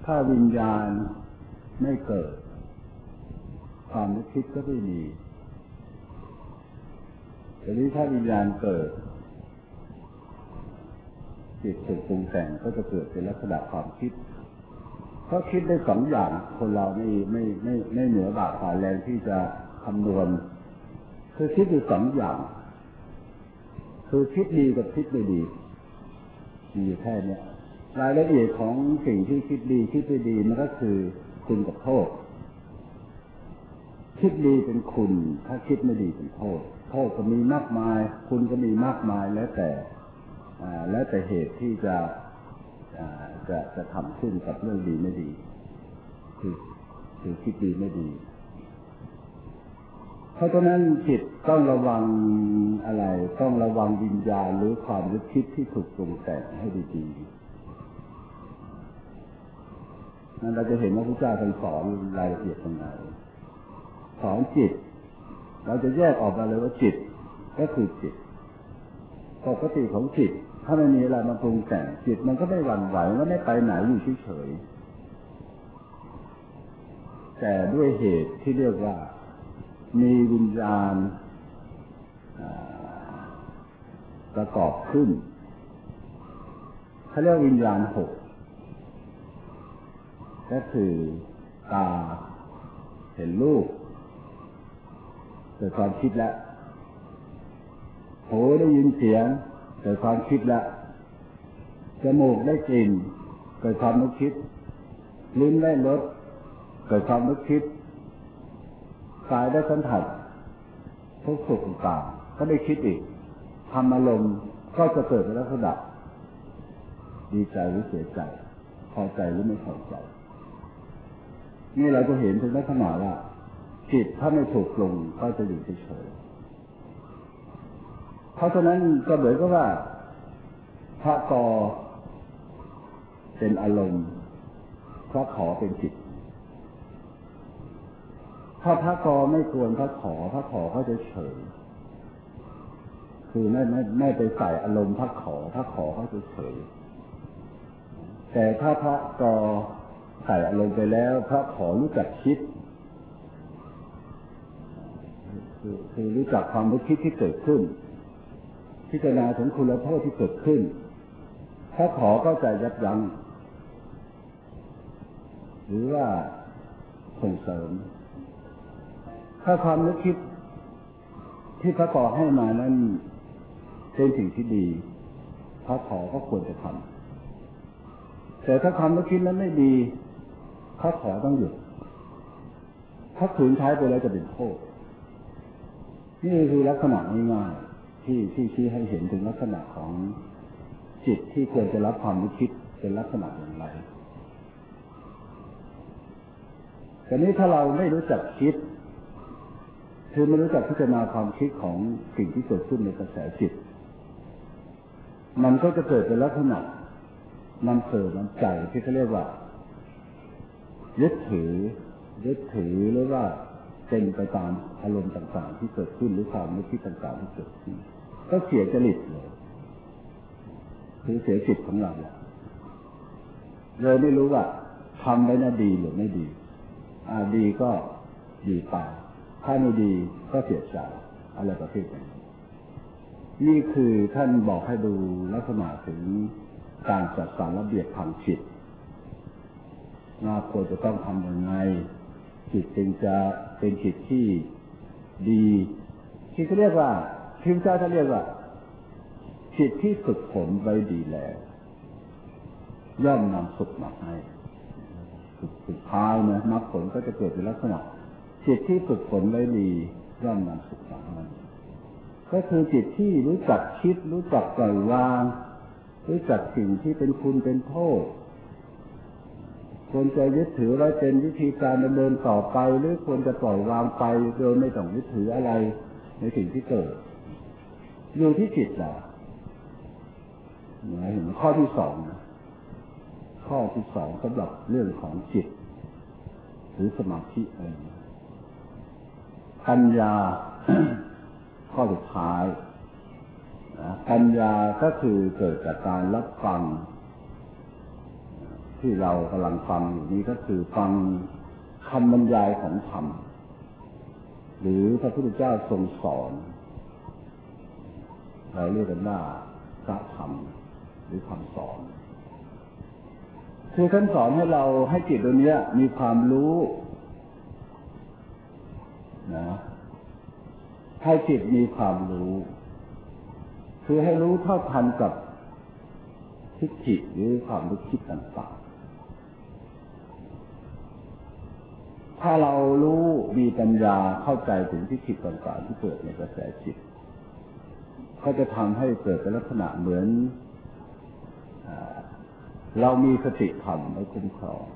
ถ้าวิญญาณไม่เกิดความนึกคิดก็ไม่มีทีนี้ถ้าวิญญาณเกิดจิตถูกปรุงแต่งก็จะเกิดเป็นลักษณะความคิดเพราะคิดได้สองอย่างคนเราไม่เหนือบากฝ่าแรงที่จะคำนวณคือคิดอยู่สองอย่างคือคิดดีกับคิดไม่ดีมีอยู่แค่นี้รายละเอียดของสิ่งที่คิดดีคิดไม่ดีมันก็คือคุณกับโทษคิดดีเป็นคุณถ้าคิดไม่ดีเป็นโทษโทษก็มีมากมายคุณก็มีมากมายแล้วแต่เหตุที่จะทำขึ้นกับเรื่องดีไม่ดีคือคิดดีไม่ดีเพราะฉะนั้นจิตต้องระวังอะไรต้องระวังวิญญาณหรือความนึกคิดที่ถูกปรุงแต่งให้ดีๆนั้นเราจะเห็นว่าพระเจ้าท่านสอนรายละเอียดตรงไหนสอนจิตเราจะแยกออกมาเลยว่าจิตก็คือจิตปกติของจิตถ้าไม่มีอะไรมาปรุงแต่งจิตมันก็ไม่หวั่นไหวมันไม่ไปไหนอยู่เฉยๆแต่ด้วยเหตุที่เรียกว่ามีวิญญาณประกอบขึ้นเขาเรียกวิญญาณหกก็คือตาเห็นรูปเกิดความคิดแล้วหูได้ยินเสียงเกิดความคิดแล้วจมูกได้กลิ่นเกิดความนึกคิดลิ้นได้รสเกิดความนึกคิดกายได้สัมผัสทุกสุขต่างๆก็ได้คิดอีกทำอารมณ์ก็จะเกิดเป็นลักษณะดีใจหรือเสียใจพอใจหรือไม่พอใจนี่เราจะเห็นถึงลักษณะว่าจิตถ้าไม่ถูกปรุงก็จะอยู่เฉยๆเพราะฉะนั้นก็เหมือนกับว่าพระกอเป็นอารมณ์พระขอเป็นจิตถ้าพระกอไม่ควรพระขอเขาจะเฉยคือไม่ไปใส่อารมณ์พระขอเขาจะเฉยแต่ถ้าพระกอใส่อารมณ์ไปแล้วพระขอรู้จักคิดคือรู้จักความรู้คิดที่เกิดขึ้นพิจารณาถึงคุณและโทษที่เกิดขึ้นพระขอก็จะยับยั้งหรือว่าส่งเสริมถ้าความนึกคิดที่พระขอให้มานั้นเป็นสิ่งที่ดีพระขอก็ควรจะทำแต่ถ้าความนึกคิดนั้นไม่ดีพระขอต้องหยุดถ้าขืนใช้ไปแล้วจะเป็นโทษนี่คือลักษณะง่ายๆที่ชี้ให้เห็นถึงลักษณะของจิตที่ควรจะรับความนึกคิดเป็นลักษณะอย่างไรแต่นี้ถ้าเราไม่รู้จักคิดคือไม่รู้จักพิจารณาความคิดของสิ่งที่เกิดขึ้นในกระแสจิตมันก็จะเกิดเป็นลักษณะมันเกิดมันใจที่เขาเรียกว่ายึดถือหรือว่าเป็นไปตามอารมณ์ต่างๆที่เกิดขึ้นหรือความนึกคิดต่างๆที่เกิดขึ้นก็เสียจริตเลยคือเสียจิตของเราเลยไม่รู้ว่าทำไปน่ะดีหรือไม่ดีดีก็ดีไปถ้าไม่ดีก็เสียใจอะไรประเภทนี้นี่คือท่านบอกให้ดูลักษณะถึงการจัดสรรระเบียบทางจิตว่าควรจะต้องทำยังไงจิตจึงจะเป็นจิตที่ดีที่เขาเรียกว่าพระเจ้าท่านเรียกว่าจิตที่ฝึกฝนไว้ดีแล้วย่อมนำสุขมาให้สุดท้ายนะมรรคผลก็จะเกิดเป็นลักษณะจิตที่ฝึกฝนไว้ดีย่อมนำสุขมาให้ก็คือจิตที่รู้จักคิดรู้จักปล่อยวางรู้จักสิ่งที่เป็นคุณเป็นโทษควรจะยึดถือไว้เป็นวิธีการดำเนินต่อไปหรือควรจะปล่อยวางไปโดยไม่ต้องยึดถืออะไรในสิ่งที่เกิดอยู่ที่จิตแหละเห็นข้อที่สองสำหรับเรื่องของจิตหรือสมาธิอะไรปัญญา ข้อสุดท้ายปัญญาก็คือเกิดจากการรับฟังที่เรากำลังฟังอยู่นี้ก็คือฟังคำบรรยายของธรรมหรือพระพุทธเจ้าทรงสอนเราเรียกกันว่าพระธรรมหรือคำสอนคือท่านสอนให้เราให้จิตตัวนี้มีความรู้นะให้จิตมีความรู้คือให้รู้เท่าทันกับทิฏฐิหรือความนึกคิดต่างๆถ้าเรารู้มีปัญญาเข้าใจถึงทิฏฐิต่างๆที่เกิดในกระแสจิตก็จะทำให้เกิดเป็นลักษณะเหมือนเรามีสติธรรมไว้คุ้มครอง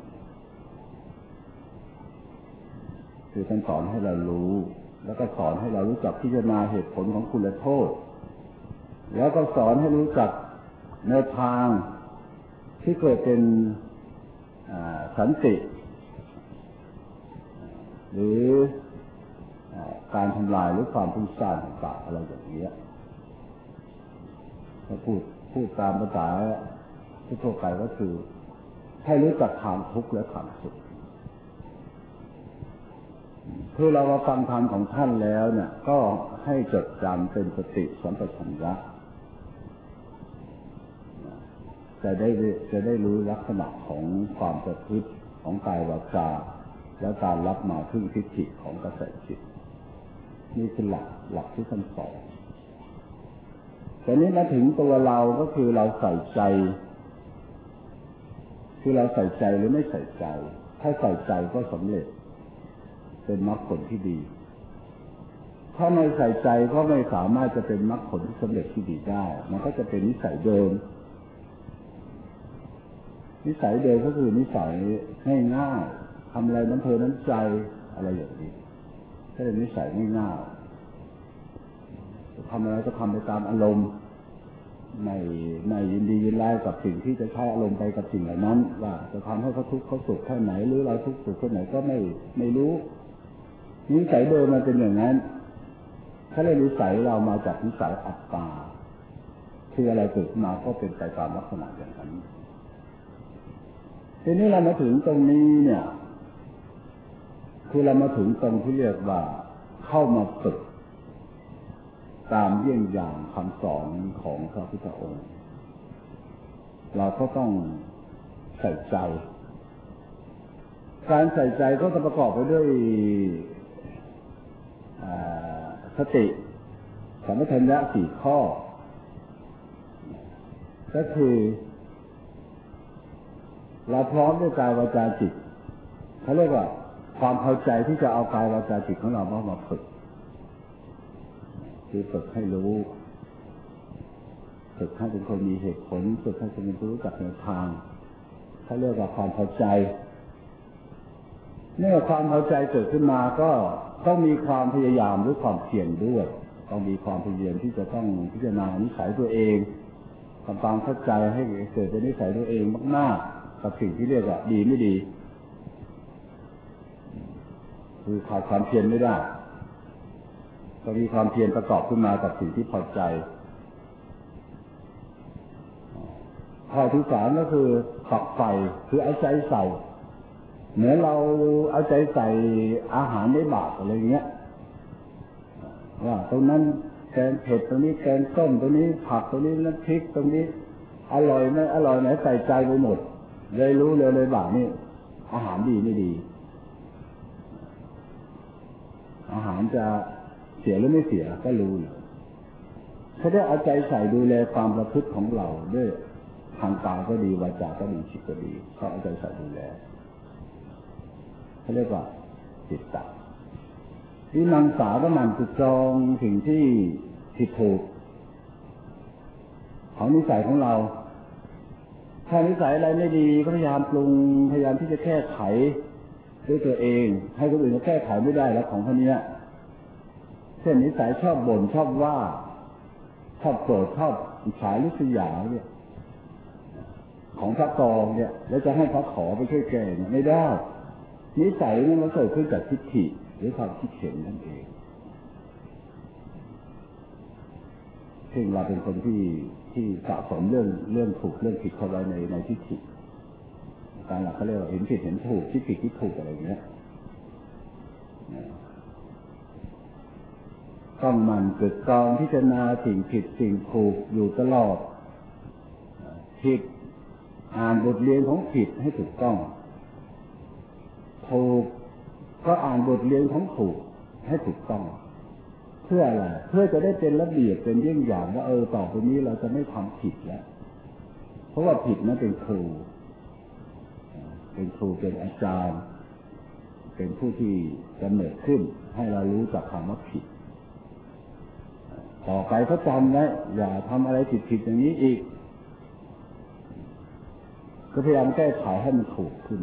คือท่านสอนให้เรารู้แล้วก็สอนให้เรารู้จักพิจารณาเหตุผลของคุณและโทษแล้วก็สอนให้รู้จักแนวทางที่เกิดเป็นสันติหรือการทำลายหรือความพุ่งสร้างต่างๆอะไรอย่างนี้ถ้าพูดตามภาษาทั่วไปก็คือให้รู้จักความทุกข์และความสุขคือเราฟังธรรมของท่านแล้วเนี่ยก็ให้จดจำเป็นสติสัมปชัญญะจะได้รู้ลักษณะของความประพฤติของกายวาจาและการรับมาพึ่งทิฏฐิของกระแสจิตนี่คือหลักที่ท่านสอนแต่นี้มาถึงตัวเราก็คือเราใส่ใจคือเราใส่ใจหรือไม่ใส่ใจถ้าใส่ใจก็สำเร็จเป็นมรรคผลที่ดีถ้าไม่ใส่ใจก็ไม่สามารถจะเป็นมรรคผลที่สำเร็จที่ดีได้มันก็จะเป็นนิสัยเดิมนิสัยเดิมก็คือนิสัยง่ายๆทำอะไรน้ำเพลินน้ำใจอะไรอย่างนี้ถ้าเป็นนิสัยง่ายๆทำอะไรก็ทำไปตามอารมณ์ไม่ยินดียินร้ายกับสิ่งที่จะใช้อารมณ์ไปกับสิ่งเหล่านั้นว่าจะทำให้เขาทุกข์เขาสุขแค่ไหนหรือเราทุกข์สุขแค่ไหนก็ไม่รู้นิสัยเดิมมันเป็นอย่างนั้นถ้าเลยนิสัยเรามาจากนิสัยอัตตาคืออะไรเกิดมาก็เป็นไปตามลักษณะอย่างนั้นทีนี้เรามาถึงตรงนี้เนี่ยคือเรามาถึงตรงที่เรียกว่าเข้ามาฝึกตามเยี่ยงอย่างคำสอนของพระพุทธองค์เราก็ต้องใส่ใจการใส่ใจก็จะประกอบไปด้วยสติสัมปชัญญะ4ข้อก็คือเราพร้อมด้วยกายวาจาจิตเขาเรียกว่าความเข้าใจที่จะเอากายวาจาจิตของเรามาฝึกคือฝึกให้รู้ฝึกให้เป็นคนมีเหตุผลฝึกให้เป็นคนรู้จักแนวทางเขาเรียกว่าความเข้าใจเมื่อความเข้าใจเกิดขึ้นมาก็ต้องมีความพยายามหรือความเพียรด้วยต้องมีความพยายามที่จะต้องพิจารณานิสัยตัวเองทำความเข้าใจให้เกิดเป็นนิสัยตัวเองมากๆกับสิ่งที่เรียกว่าดีไม่ดีคือขาดความเพียรไม่ได้ก็มีความเพียรประกอบขึ้นมากับสิ่งที่พอใจข้อที่3ก็คือฝักใฝ่คือเอาใจใส่เหมือนเราเอาใจใส่อาหารในบาตรอะไรเงี้ยว่าตรงนั้นแกงเผ็ดตรงนี้แกงส้มตรงนี้ผักตรงนี้น้ำพริกตรงนี้อร่อยไหมอร่อยไหนใส่ใจไปหมดเลยรู้เลยบาตรนี่อาหารดีไม่ดีอาหารจะเสียหรือไม่เสียก็รู้เขาได้เอาใจใส่ดูแลความประพฤติของเราด้วยทางกายก็ดีวาจาก็ดีจิตก็ดีเขาเอาใจใส่ดูแลเขาเรียกว่าจิตตะที่มังสาก็มันจุดจองสิ่งที่ผิดถูกของนิสัยของเราถ้านิสัยอะไรไม่ดีก็พยายามปรุงพยายามที่จะแก้ไขด้วยตัวเองให้คนอื่นแก้ไขไม่ได้แล้วของคนนี้เช่นนิสัยชอบบ่นชอบว่าชอบโกรธชอบอิจฉาริษยาเนี่ยของพระกองเนี่ยแล้วจะให้พระขอไปช่วยแก้เนี่ยไม่ได้นิสัยนี่มันเกิดขึ้นจากทิฏฐิหรือความคิดเห็นนั่นเองซึ่งเราเป็นคนที่สะสมเรื่องถูกเรื่องผิดเข้าไว้ในทิฏฐิการหลักเขาเรียกว่าเห็นผิดเห็นถูกคิดผิดคิดถูกอะไรอย่างเงี้ยต้องมันเกิดกองพิจารณาสิ่งผิดสิ่งถูกอยู่ตลอดผิดอ่านบทเรียนของผิดให้ถูกต้องถูกก็อ่านบทเรียนของถูกให้ถูกต้องเพื่ออะไรเพื่อจะได้เป็นระเบียบเป็นเยี่ยงอย่างว่าต่อไปนี้เราจะไม่ทำผิดแล้วเพราะว่าผิดนั้นเป็นครูเป็นอาจารย์เป็นผู้ที่กำเนิดขึ้นให้เรารู้จักคำว่าผิดต่อไปก็จำไว้อย่าทำอะไรผิดอย่างนี้อีกก็พยายามแก้ไขให้มันถูกขึ้น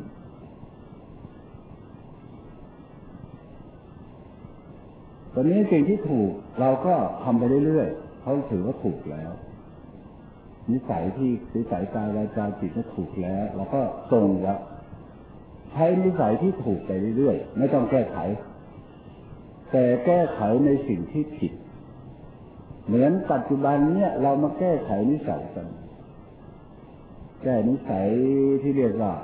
ตอนนี้สิ่งที่ถูกเราก็ทำไปเรื่อยๆเขาถือว่าถูกแล้วนิสัยกายวาจาจิตนั้นถูกแล้วเราก็ทรงแล้วใช้นิสัยที่ถูกไปเรื่อยๆไม่ต้องแก้ไขแต่แก้ไขในสิ่งที่ผิดเหมือนปัจจุบันเนี่ยเรามาแก้ไขนิสัยกันแก้นิสัยที่เรียกว่า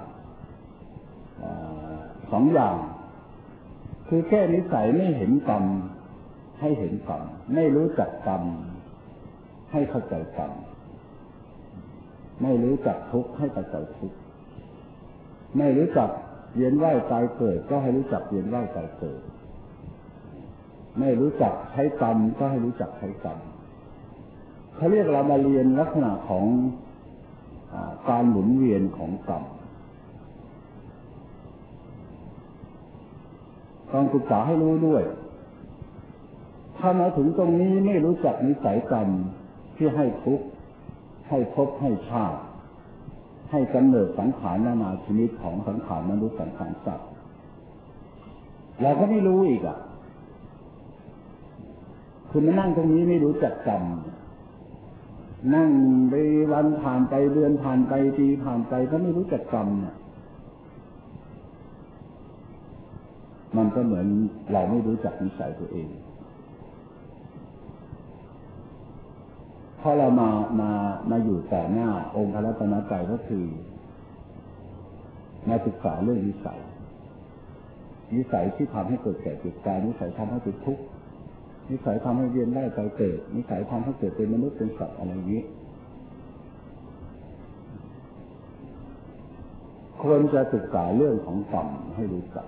สองอย่างคือแก้นิสัยไม่เห็นกรรมให้เห็นกรรมไม่รู้จักกรรมให้เข้าใจกรรมไม่รู้จักทุกข์ให้เข้าใจทุกข์ไม่รู้จักเวียนว่ายตายเกิดก็ให้รู้จักเวียนว่ายตายเกิดไม่รู้จักใช้กรรมก็ให้รู้จักใช้กรรมเขาเรียกเรามาเรียนลักษณะของการหมุนเวียนของกรรมต้องศึกษาให้รู้ด้วยถ้ามาถึงตรงนี้ไม่รู้จักนิสัยกรรมที่ให้ทุกข์ให้ภพให้ชาติให้กำเนิดสังขารนานาชนิดของสังขารมนุษย์สังขารสัตว์เราก็ไม่รู้อีกคือมานั่งตรงนี้ไม่รู้จักกรรมนั่งไปวันผ่านไปเดือนผ่านไปปีผ่านไปก็ไม่รู้จักกรรมมันก็เหมือนเราไม่รู้จักนิสัยตัวเองพอเรามาอยู่ต่อหน้าองค์พระรัตนตรัยก็คือมาศึกษาเรื่องนิสัยที่ทำให้เกิดแก่เจ็บตายนิสัยทำให้เกิดทุกข์นิสัยทำให้เวียนว่ายตายเกิดนิสัยทำให้เกิดเป็นมนุษย์เป็นสัตว์อะไรอย่างนี้ควรจะศึกษาเรื่องของกรรมให้รู้จัก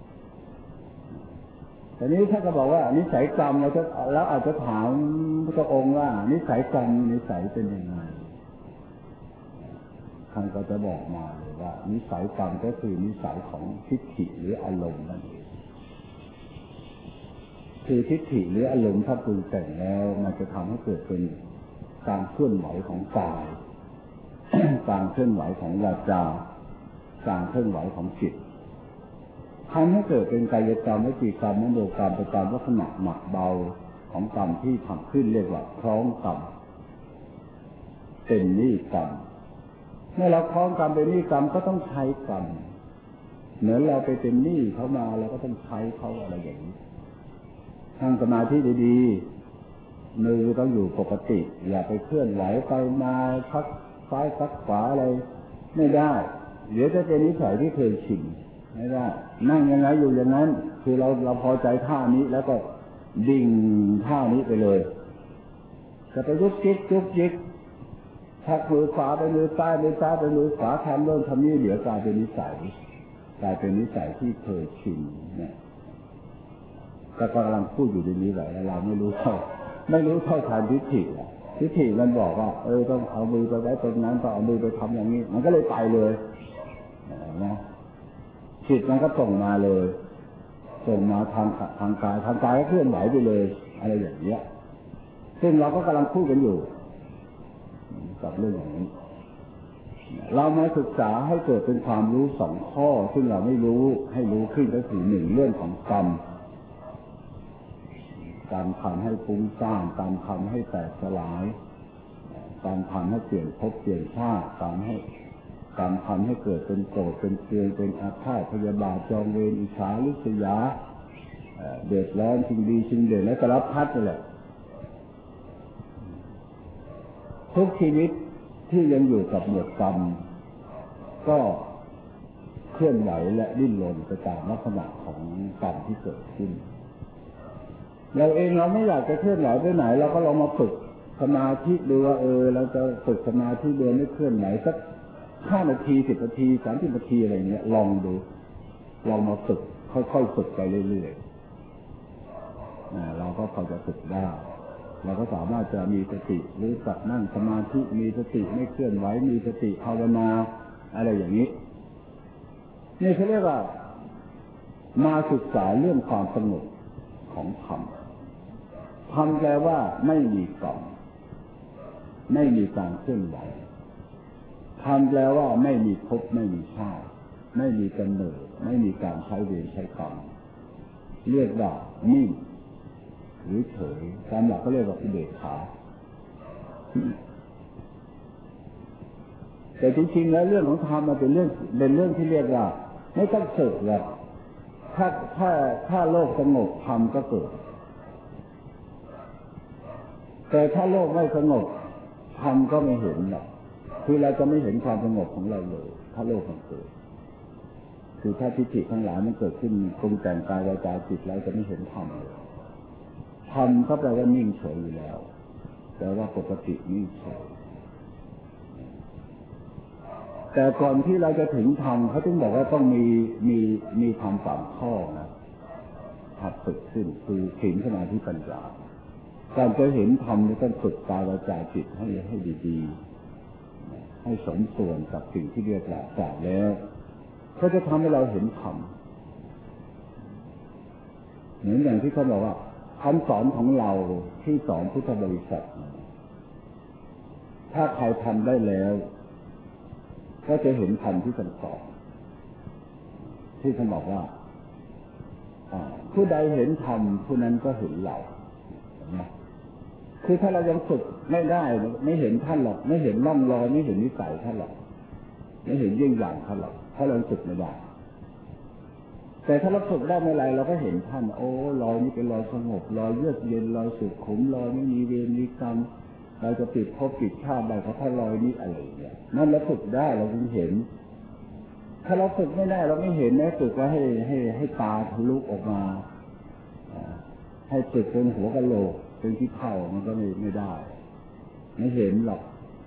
แต่นี้ถ้าก็บอกว่านิสัยกรรมเราอาจจะถามพระองค์ว่านิสัยกรรมนิสัยเป็นยังไงท่านก็จะบอกมาเลยว่านิสัยกรรมก็คือนิสัยของทิฏฐิหรืออารมณ์นั่นเองคือทิฏฐิหรืออารมณ์ถ้าปรุงแต่งแล้วมันจะทำให้เกิดเป็นการเคลื่อนไหวของกาย การเคลื่อนไหวของวาจาการเคลื่อนไหวของจิตทำให้เกิดเป็นกายกรรมวิจีกรรมมโนกรรมไปตามลักษณะหนักเบาของกรรมที่ทำขึ้นเรียกว่าคล้องกรรมเป็นนิกรรมเมื่อเราคล้องกรรมเป็นนิกรรมก็ต้องใช้กรรมเหมือนเราไปเป็นหนี้เขามาเราก็ต้องใช้เขาอะไรอย่างนี้ตั้งสมาธิดีๆมือต้องอยู่ปกติอย่าไปเคลื่อนไหวไปมาพักซ้ายพักขวาอะไรไม่ได้เดี๋ยวจะเป็นนิสัยที่เคยชินไม่ได้นั่งยังไงอยู่อย่างนั้นคือเราพอใจท่านี้แล้วก็ดิ่งท่านี้ไปเลยจะไปยุกยิกถ้ามือขวาไปมือซ้ายมือซ้ายไปมือขวาทำเริ่มทำนี่เดี๋ยวกลายเป็นนิสัยที่เคยชินเนี่ยก็กำลังพูดอยู่ในนี้แหละเราไม่รู้เท่าทางทิฏฐิมันบอกว่าต้องเอามือไปไว้ตรงนั้นต้องเอามือไปทำอย่างนี้มันก็เลยไปเลยนะจิตมันก็ส่งมาเลยส่งมาทางกายก็เคลื่อนไหวไปเลยอะไรอย่างเงี้ยซึ่งเราก็กำลังพูดกันอยู่กับเรื่องอย่างนี้เรามาศึกษาให้เกิดเป็นความรู้สองข้อซึ่งเราไม่รู้ให้รู้ขึ้นก็คือหนึ่งเรื่องของกรรมการทำให้ฟุ้งซ่านการทำให้แตกสลายการทำให้เปลี่ยนภพเปลี่ยนชาติการทำให้เกิดเป็นโกรธเป็นเกลียดเป็นอาฆาตพยาบาทจองเวรอิจฉาริษยาเดือดร้อนชิงดีชิงเด่นและสารพัดนี่แหละทุกชีวิตที่ยังอยู่กับหมวดกรรมก็ลื่อนไหวและดิ้นรนไปตามลักษณะของกรรมที่เกิดขึ้นเราเองเราไม่อยากจะเคลื่อนไหวไปไหนเราก็ลองมาฝึกสมาธิดูว่าเราจะฝึกสมาธิเดินไม่เคลื่อนไหวสัก5 นาที10 นาที30 นาทีอะไรเงี้ยลองดูลองมาฝึกค่อยๆฝึกไปเรื่อยๆเราก็พอจะฝึกได้เราก็สามารถจะมีสติหรือจับนั่งสมาธิมีสติไม่เคลื่อนไหวมีสติภาวนาอะไรอย่างนี้นี่เขาเรียกว่ามาศึกษาเรื่องความสงบของธรรมธรรมแปลว่าไม่มีกรรมไม่มีการเคลื่อนไหวธรรมแปลว่าไม่มีภพไม่มีชาติไม่มีกำเนิดไม่มีการใช้เวรใช้กรรมเรียกว่านิ่งหรือเฉยตามหลักก็เรียกว่าอุเบกขาแต่จริงๆแล้วเรื่องของธรรมมันเป็นเรื่องที่เรียกว่าไม่ต้องฝึกหรอกถ้าโลกสงบธรรมก็เกิดแต่ถ้าโลกไม่สงบธรรมก็ไม่เห็นหรอกคือเราจะไม่เห็นความสงบของเราเลยถ้าโลกมันเกิดคือถ้าทิฏฐิทั้งหลายมันเกิดขึ้นปรุงแต่งกายวาจาจิตแล้วจะไม่เห็นธรรมเลยธรรมก็แปลว่านิ่งเฉยอยู่แล้วแปลว่าปกตินิ่งเฉยแต่ก่อนที่เราจะถึงธรรมเขาถึงบอกว่าต้องมีธรรม3 ข้อนะหัดฝึกขึ้นคือศีลสมาธิปัญญาการจะเห็นธรรมต้องฝึกกายวาจาจิตให้ดีๆให้สมส่วนกับสิ่งที่เรียกว่าศาสตร์แล้วเขาจะทำให้เราเห็นธรรมเหมือนอย่างที่เขาบอกว่าคำสอนของเราที่สอนพุทธบริษัทถ้าใครทำได้แล้วก็จะเห็นธรรมที่ท่านสอนที่ท่านบอกว่าผู้ใดเห็นธรรมผู้นั้นก็เห็นเราคือถ้าเรายังฝึกไม่ได้ไม่เห็นท่านหรอกไม่เห็นร่องรอยไม่เห็นนิสัยท่านหรอกไม่เห็นเยี่ยงอย่างท่านหรอกเพราะเราฝึกไม่ได้แต่ถ้าเราฝึกได้เมื่อไรเราก็เห็นท่านโอ้รอยนี้เป็นรอยสงบรอยเยือกเย็นรอยสุขุมรอยไม่มีเวรมีกรรมเราจะปิดภพปิดชาติได้เพราะถ้ารอยนี้อะไรเนี่ยนั่นเราฝึกได้เราจึงเห็นถ้าเราฝึกไม่ได้เราไม่เห็นนะฝึกว่าให้ตาทะลุออกมาให้ฝึกเป็นหัวกะโหลกเป็นที่เท่ามันก็ไม่ได้ไม่เห็นหรอก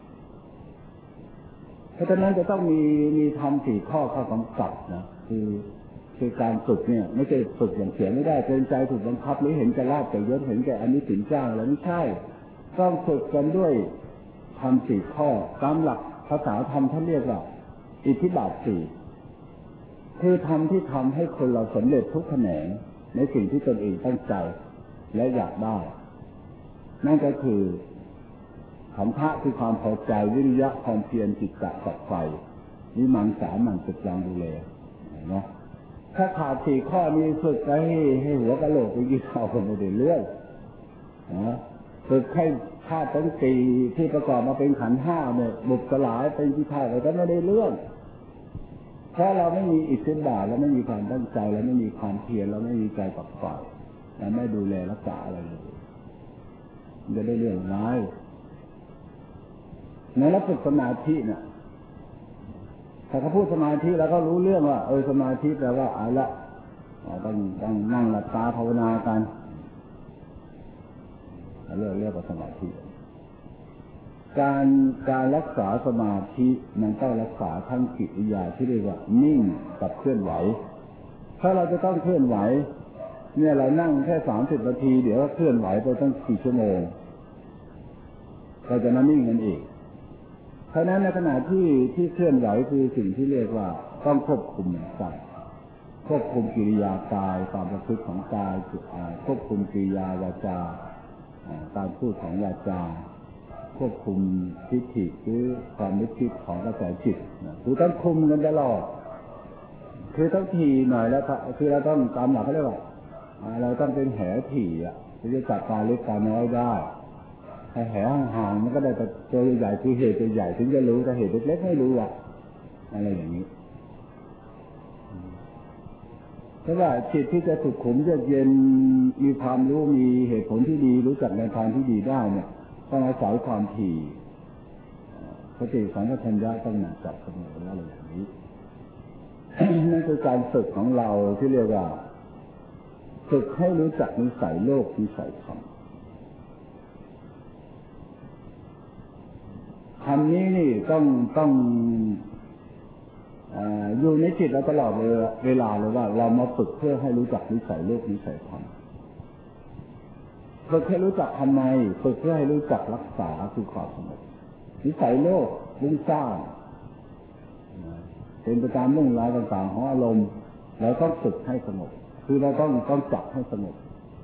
เพราะฉะนั้นจะต้องมีธรรม4 ข้อกำกับนะคือการฝึกเนี่ยไม่ใช่ฝึกอย่างเสียไม่ได้เป็นใจถูกบังคับหรือเห็นแก่ลาภแต่ยศเห็นแก่อันนี้ถึงจ้างแล้วไม่ใช่ต้องฝึกกันด้วยธรรม4 ข้อตามหลักภาษาธรรมท่านเรียกว่าอิทธิบาท 4คือธรรมที่ทำให้คนเราสำเร็จทุกแขนงในสิ่งที่ตนเองตั้งใจและอยากได้นั่นก็คือขันธะคือความพอใจวิริยะความเพียรจิตตะกับไฟวิมังสามันสุดยางดูแลเนาะถ้าขาด4 ข้อนี้ฝึกให้หัวกะโหลกไปกินข้าวคนไม่ได้เรื่องนะฝึกให้ธาตุทั้ง4ที่ประกอบมาเป็นขันธ์5เนี่ยบุบสลายเป็นที่ธาตุอะไรก็ไม่ได้เรื่องเพราะเราไม่มีอิทธิบาทเราไม่มีความตั้งใจเราไม่มีความเพียรเราไม่มีใจกับไฟเราไม่ดูแลรักษาอะไรเลยจะได้เรื่องร้ายในระบบสมาธิเนี่ยถ้าเขาพูดสมาธิแล้วก็รู้เรื่องว่าสมาธิแปลว่าเอาละต้องนั่งหลับตาภาวนากันเรียกว่าสมาธิการรักษาสมาธิมันต้องรักษาทั้งกิริยาที่เรียกว่านิ่งกับเคลื่อนไหวถ้าเราจะต้องเคลื่อนไหวเนี่ยเรานั่งแค่30 นาทีเดี๋ยวเคลื่อนไหวไปตั้ง4 ชั่วโมงเราจะมานิ่งกันอีกเพราะนั้นในขณะที่เคลื่อนไหวคือสิ่งที่เรียกว่าต้องควบคุมใจควบคุมกิริยากายความประพฤติของกายควบคุมกิริยาวาจาการพูดของวาจาควบคุมทิฏฐิหรือความนึกคิดของกระแสจิตคือต้องคุมกันตลอดคือต้องทีหน่อยแล้วคือเราต้องตามหลักเขาเรียกว่าเราต้องเป็นแหถี่ถึงจะจับปลาเล็กปลาน้อยได้ถ้าแหห่างๆมันก็ได้แต่ตัวใหญ่คือเหตุใหญ่ถึงจะรู้แต่เหตุเล็กๆไม่รู้อะไรอย่างนี้เพราะว่าจิตที่จะสุขุมเยือกเย็นมีความรู้มีเหตุผลที่ดีรู้จักในทางที่ดีได้เนี่ยต้องอาศัยความถี่สติสัมปชัญญะต้องหนักจับเสมออะไรอย่างนี้นั่นคือการฝึกของเราที่เรียกว่าฝึกให้รู้จักนิสัยโลกนิสัยธรรมคำนี้นี่ต้องอยู่ในจิตเราตลอดเวลาเลยว่าเรามาฝึกเพื่อให้รู้จักนิสัยโลกนิสัยธรรมฝึกให้รู้จักทำไมฝึกเพื่อให้รู้จักรักษาคือความสงบนิสัยโลกวุ่นซ่านเป็นไปตามเรื่องราวต่างๆของอารมณ์เราต้องฝึกให้สงบคือเราต้องจับให้สงบ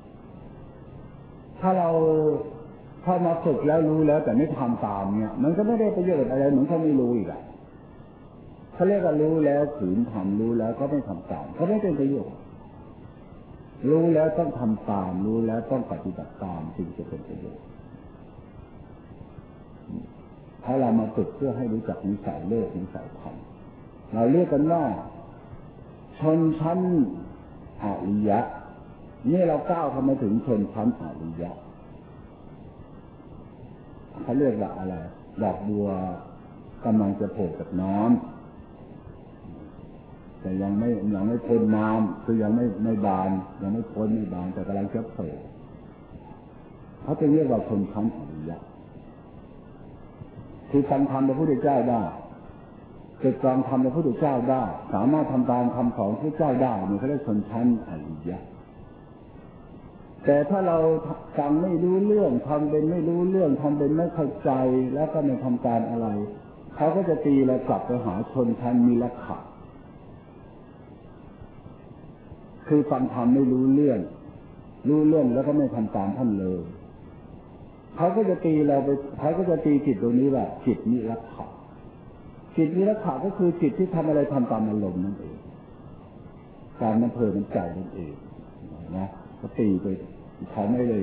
ถ้ามาฝึกแล้วรู้แล้วแต่ไม่ทำตามเนี่ยมันก็ไม่ได้ประโยชน์อะไรเหมือนเขาไม่รู้อีกอะเขาเรียกว่ารู้แล้วขืนทำรู้แล้วก็ไม่ทำตามก็ไม่เป็นประโยชน์รู้แล้วต้องทำตามรู้แล้วต้องปฏิบัติตามจึงจะเป็นประโยชน์ถ้าเรามาฝึกเพื่อให้รู้จักนิสัยโลกนิสัยธรรมเราเรียกกันว่าชนชั้นอริยะนี่เราก้าวเข้ามาถึงชนชั้นอริยะเขาเรียกว่าอะไรดอกบัวกำลังจะโผล่จากน้ำแต่ยังไม่พ้นน้ำคือยังไม่บานยังไม่พ้นไม่บานแต่กำลังจะโผล่เขาจะเรียกว่าชนชั้นอริยะคือฟังธรรมพระพุทธเจ้าได้เกิดฟังธรรมพระพุทธเจ้าได้สามารถทำตามคำสอนพระพุทธเจ้าได้นี่เขาเรียกชนชั้นอริยะแต่ถ้าเราฟังไม่รู้เรื่องทำเป็นไม่รู้เรื่องทำเป็นไม่เข้าใจแล้วก็ไม่ทำการอะไรเขาก็จะตีเรากลับไปหาชนชั้นมีลักขะคือฟังธรรมไม่รู้เรื่องแล้วก็ไม่ทำตามท่านเลยเขาก็จะตีเราไปเขาก็จะตีจิตตรงนี้ว่าจิตมีลักขะจิตมีลักขะก็คือจิตที่ทำอะไรทำตามอารมณ์นั่นเองการมันเพลินมันใจนั่นเองนะก็ตีไปเขาไม่ได้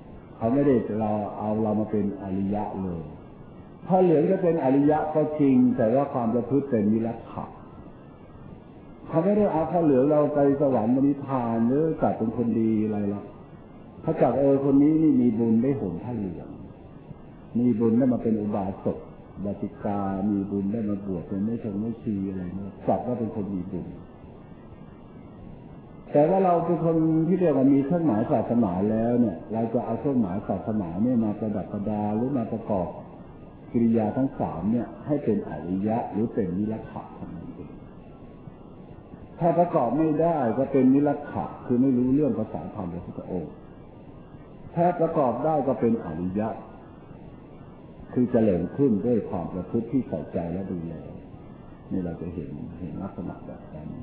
เรามาเป็นอริยะเลยถ้าเหลืองจะเป็นอริยะก็จริงแต่ว่าความประพฤติเป็นมิลักขะเขาไม่ได้เอาผ้าเหลืองเราไปสวรรค์นิพพานหรือจัดเป็นคนดีอะไรหรอกเขาจับคนนี้นี่มีบุญได้ห่มผ้าเหลืองมีบุญได้มาเป็นอุบาสกบาติกามีบุญได้มาบวชเป็นไม่ชีอะไรเนี่ยจับว่าเป็นคนมีบุญแต่ว่าเราเป็นคนที่เรียกว่ามีเครื่องหมายศาสนาแล้วเนี่ยเราจะเอาเครื่องหมายศาสนาเนี่ยมาประดับประดาหรือมาประกอบกิริยาทั้งสามเนี่ยให้เป็นอริยะหรือเป็นนิรักขะเท่านั้นเองถ้าประกอบไม่ได้ก็เป็นนิรักขะคือไม่รู้เรื่องภาษาธรรมพระพุทธองค์ถ้าประกอบได้ก็เป็นอริยะคือเจริญขึ้นด้วยความประพฤติที่ใส่ใจและดูแลนี่เราจะเห็นลักษณะแบบนี้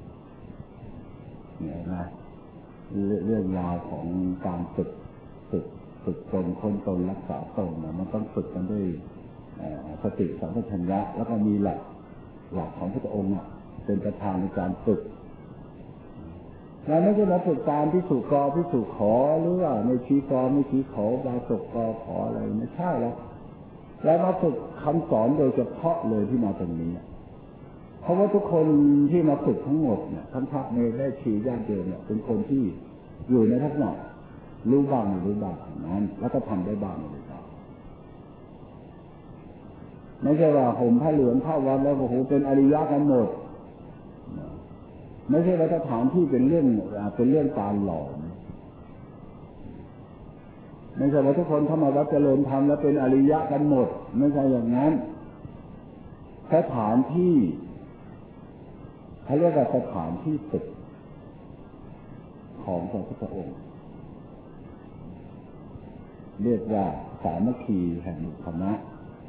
เนี่ยนะเรื่องราวของการฝึกตนค้นตนรักษาตนนะมันต้องฝึกกันด้วยสติสัมปชัญญะแล้วก็มีหลักของพระองค์เป็นประธานในการฝึกเราไม่ใช่มาฝึกตามพิสูจน์กอพิสูจน์ขอหรือว่าไม่ชี้กอไม่ชี้ขอบาศกกอขออะไรไม่ใช่แล้วแล้วมาฝึกคำสอนโดยเฉพาะเลยที่มาตรงนี้เพราะว่าทุกคนที่มาฝึกทั้งหมดเนี่ยทั้งพระเนรและชีญาติโยมเนี่ยเป็นคนที่อยู่ในทัศนะรู้บ้างไม่รู้บ้างนั้นแล้วก็ทำได้บ้างไม่ได้บ้างไม่ใช่ว่าห่มผ้าเหลืองเข้าวัดแล้วโอ้โหเป็นอริยะกันหมดไม่ใช่ว่าสถานที่เป็นเรื่องการหลอกไม่ใช่ว่าทุกคนเข้ามาวัดเจริญธรรมแล้วเป็นอริยะกันหมดไม่ใช่อย่างนั้นสถานที่เขาเรียกว่าสถานที่ฝึกของพระพุทธองค์เรียกว่าสามัคคีแห่งคณะ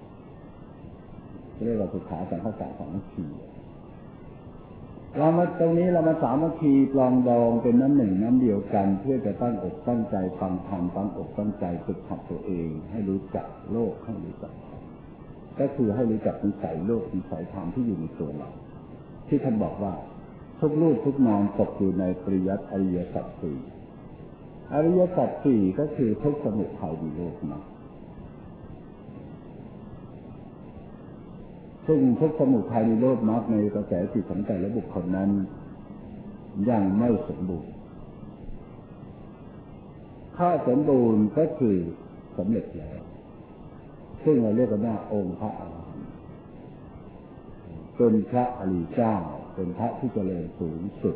เรียกว่าสุขาสังฆสามัคคีเรามาตรงนี้เรามาสามัคคีปลองดองเป็นน้ำหนึ่งน้ำเดียวกันเพื่อจะตั้งอกตั้งใจฟังธรรมตั้งอกตั้งใจฝึกหัดตัวเองให้รู้จักโลกให้รู้จักก็คือให้รู้จักนิสัยโลกนิสัยธรรมที่อยู่ในตัวเราที่ท่านบอกว่าทุกรูปทุกนามตกอยู่ในปริยัติอริยสัจสี่อริยสัจสี่ก็คือทุกสมุทัยในโลกนะซึ่งทุกสมุทัยในโลกมรรคในกระแสจิตของแต่ละบุคคลนั้นยังไม่สมบูรณ์ถ้าสมบูรณ์ก็คือสำเร็จแล้วซึ่งเราเรียกกันว่าองค์พระอรหันต์เป็นพระอริยเจ้าเเป็นพระที่เจริญสูงสุด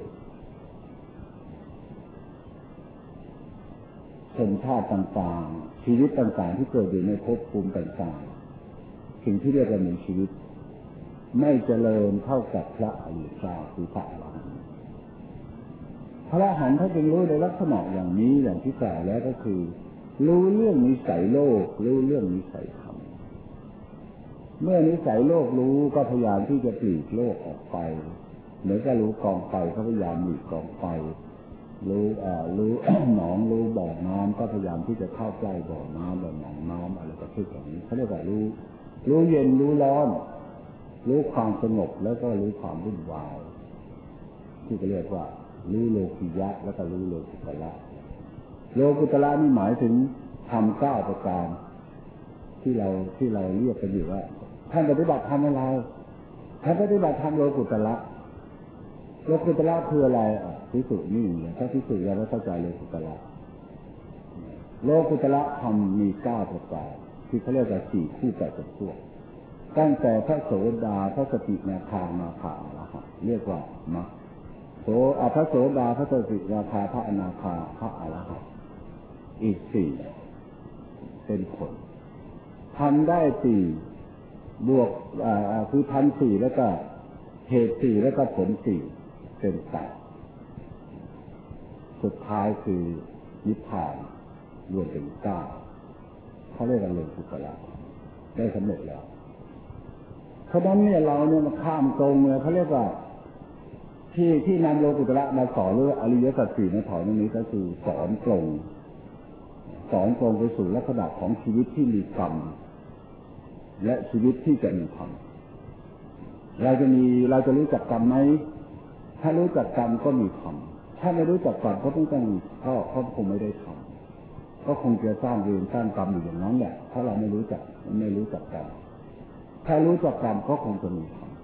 ชนชาติต่างๆชีวิตต่างๆที่เกิดอยู่ในภพภูมิต่างๆสิ่งที่เรียกว่ามีชีวิตไม่เจริญเท่ากับพระอริยเจ้าคือพระอรหันต์พระอรหันต์ถ้าจึงรู้ในลักษณะอย่างนี้อย่างที่กล่าวแล้วก็คือรู้เรื่องนิสัยโลกรู้เรื่องนิสัยธรรมเมื่อนิสัยโลกรู้ก็พยายามที่จะปลีกโลกออกไปเหมือนกับรู้กองไฟเขาพยายามหลีกกองไฟรู้หนองรู้บ่อน้ำก็พยายามที่จะเข้าใกล้บ่อน้ำบ่อหนองน้ำอะไรก็คืออย่างนี้เขาเรียกว่ารู้เย็นรู้ร้อนรู้ความสงบแล้วก็รู้ความวุ่นวายที่เรียกว่ารู้โลกิยะแล้วก็รู้โลกุตระโลกุตระนี่หมายถึงทำ9ประการที่เราเรียกกันอยู่ว่าท่านปฏิบัติทำอะไรท่านปฏิบัติทำโลกุตระโลกุตระคืออะไรภิกษุนี่ถ้าภิกษุยังไม่เข้าใจโลกุตระโลกุตระทำมี9ประการที่เขาเรียกว่า4คู่8จำพวกตั้งแต่พระโสดาพระสกิทาคานาคาอรหันต์เรียกว่ามรรคพระโสดาพระสกิทาคาพระอนาคาพระอรหันต์อีก4เป็นผลทำได้4บวกคือทำ4แล้วก็เหตุ4แล้วก็ผล4เป็น8สุดท้ายคือนิพพานรวมเป็น9เขาเรียกกันโลกุตระได้สำเร็จแล้วเพราะฉะนั้นเนี่ยเราเนี่ยมาข้ามตรงเลยเขาเรียกว่าที่นำโลกุตระมาสอนเรื่องอริยสัจ4ในถอยนี้ก็คือสอนตรงไปสู่ลักษณะของชีวิตที่มีกรรมและชีวิตที่จะมีธรรมเราจะรู้จักกรรมไหมถ้ารู้จักกรรมก็มีธรรมถ้าไม่รู้จักกรรมก็ต้องเขาคงไม่ได้ทำก็คงจะสร้างเวรสร้างกรรมอยู่อย่างนั้นแหละถ้าเราไม่รู้จักกรรมถ้ารู้จักกรรมก็คงจะมีธรรม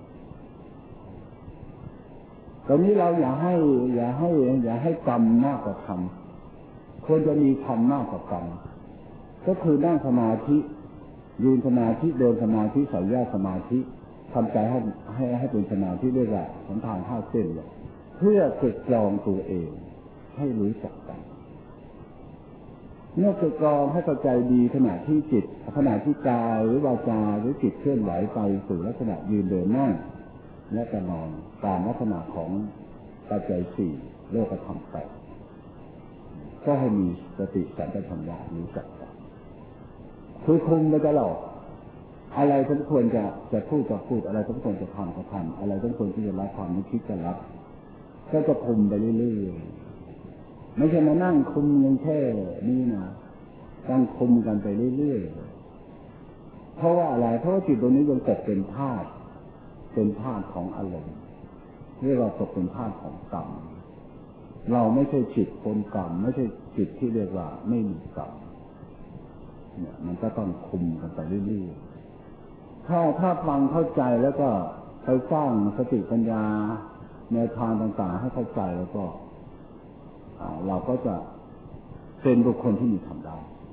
ตอนนี้เราอย่าให้กรรมมากกว่าธรรมควรจะมีธรรมมากกว่ากรรมก็คือนั่งสมาธิยืนสมาธิเดินสมาธิสายญาสมาธิทำใจให้เป็นสมาธิเรียกว่าหนทาง5 เส้นเลยเพื่อฝึกกรองตัวเองให้รู้จักกันเมื่อฝึกกรองให้เข้าใจดีขณะที่จิตขณะที่กายหรือวาจาหรือจิตเคลื่อนไหวไปสู่ลักษณะยืนเดินนั่งและก็นอนตามลักษณะของปัจจัย4โลกธรรม8ก็ให้มีสติสัมปชัญญะรู้จักกันคือคุมไปตลอดอะไรสมควรจะพูดอะไรสมควรจะทำก็ทำอะไรสมควรที่จะรับความนึกคิดจะรับก็จะคุมไปเรื่อยๆไม่ใช่มานั่งคุมกันแค่นี้นะต้องคุมกันไปเรื่อยๆเพราะว่าอะไรเพราะว่าจิตตรงนี้ยังตกเป็นธาตุของอารมณ์เรียกว่าตกเป็นธาตุของกรรมเราไม่ใช่จิตพ้นกรรมไม่ใช่จิตที่เรียกว่าไม่มีกรรมเนี่ยมันก็ต้องคุมกันไปเรื่อยๆถ้าฟังเข้าใจแล้วก็ไปสร้างสติปัญญาแนวทางต่างๆให้เข้าใจแล้วก็เราก็จะเป็นบุคคลที่มีธรรมได้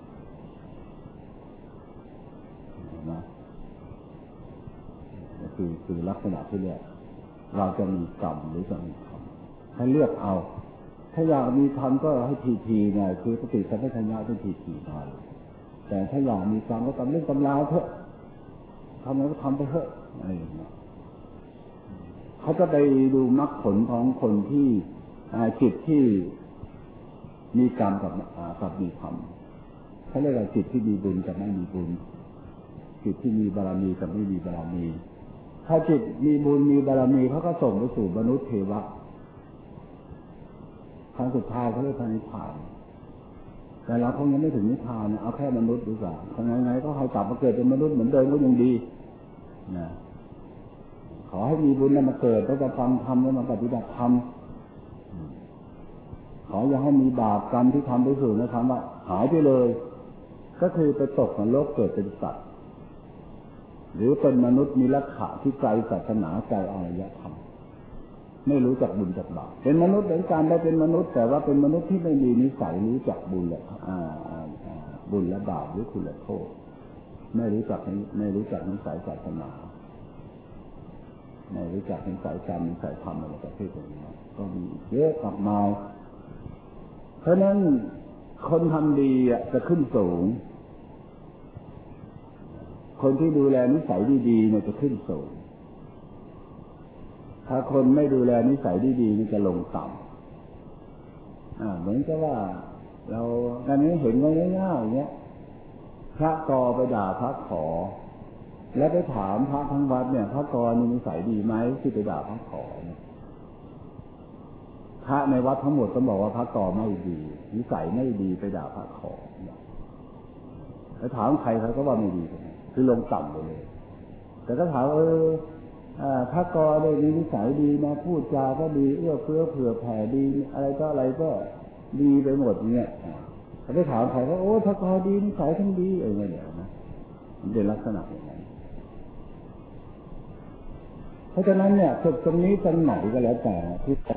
นะคือลักษณะที่เรียกเราจะมีกรรมหรือจะมีธรรมให้เลือกเอาถ้าอยากมีธรรมก็ให้ทีๆหน่อยคือสติสัมปชัญญะต้องทีๆหน่อยแต่ถ้าอยากมีกรรมก็ทำเรื่องตำราเถอะทำอะไรก็ทำไปเถอะอะไรอย่างเงี้ยเขาจะไปดูมรรคผลของคนที่จิตที่มีกรรมกับมีธรรมเขาเรียกว่าจิตที่มีบุญกับไม่มีบุญจิตที่มีบารมีกับไม่มีบารมีถ้าจิตมีบุญมีบารมีเขาก็ส่งไปสู่มนุษย์เทวะครั้งสุดท้ายเขาเรียกพระนิพพานแต่เราคงยังไม่ถึงนิพพานเอาแค่มนุษย์ดีกว่าทำไงก็ให้กลับมาเกิดเป็นมนุษย์เหมือนเดิมก็ยังดีนะขอให้มีบุญแล้วมาเกิดแล้วจะฟังธรรมแล้วมาปฏิบัติธรรมขออย่าให้มีบาปกรรมที่ทำไปสู่นะครับว่าหายไปเลยก็คือไปตกนรกเกิดเป็นสัตว์หรือเป็นมนุษย์มีลักขะที่ไกลศาสนาไกลอารยธรรมไม่รู้จักบุญจักบาปเป็นมนุษย์เหมือนกันได้เป็นมนุษย์แต่ว่าเป็นมนุษย์ที่ไม่มีนิสัยรู้จักบุญและบุญและบาปหรือคุณและโทษไม่รู้จักนิสัยศาสนาไม่รู้จักนิสัยการนิสัยธรรมอะไรประเภทอย่างนี้ก็มีเยอะมากมายเพราะนั้นคนทำดีจะขึ้นสูงคนที่ดูแลนิสัยดีๆเนี่ยจะขึ้นสูงถ้าคนไม่ดูแลนิสัยดีๆนี่จะลงต่ำเหมือนกับว่าเราอันนี้เห็นง่ายๆอย่างเงี้ยพระกอไปด่าพระขอแล้วไปถามพระทั้งวัดเนี่ยพระกอมีนิสัยดีไหมที่ไปด่าพระขอเนี่ยพระในวัดทั้งหมดต้องบอกว่าพระกอไม่ดีนิสัยไม่ดีไปด่าพระขอเนี่ยแล้วถามใครเขาก็ว่าไม่ดีคือลงต่ำไปเลยแต่ถ้าถามพระกอได้มีนิสัยดีนะพูดจาก็ดีเอื้อเฟื้อเผื่อแผ่ดีอะไรก็ดีไปหมดเนี่ยถ้าไปถามใครก็โอ้พระกอดีนิสัยทั้งดีอะไรเนี่ยนะมันเป็นลักษณะอย่างนั้นเพราะฉะนั้นเนี่ยฝึกตรงนี้ตรงไหนก็แล้วแต่ที่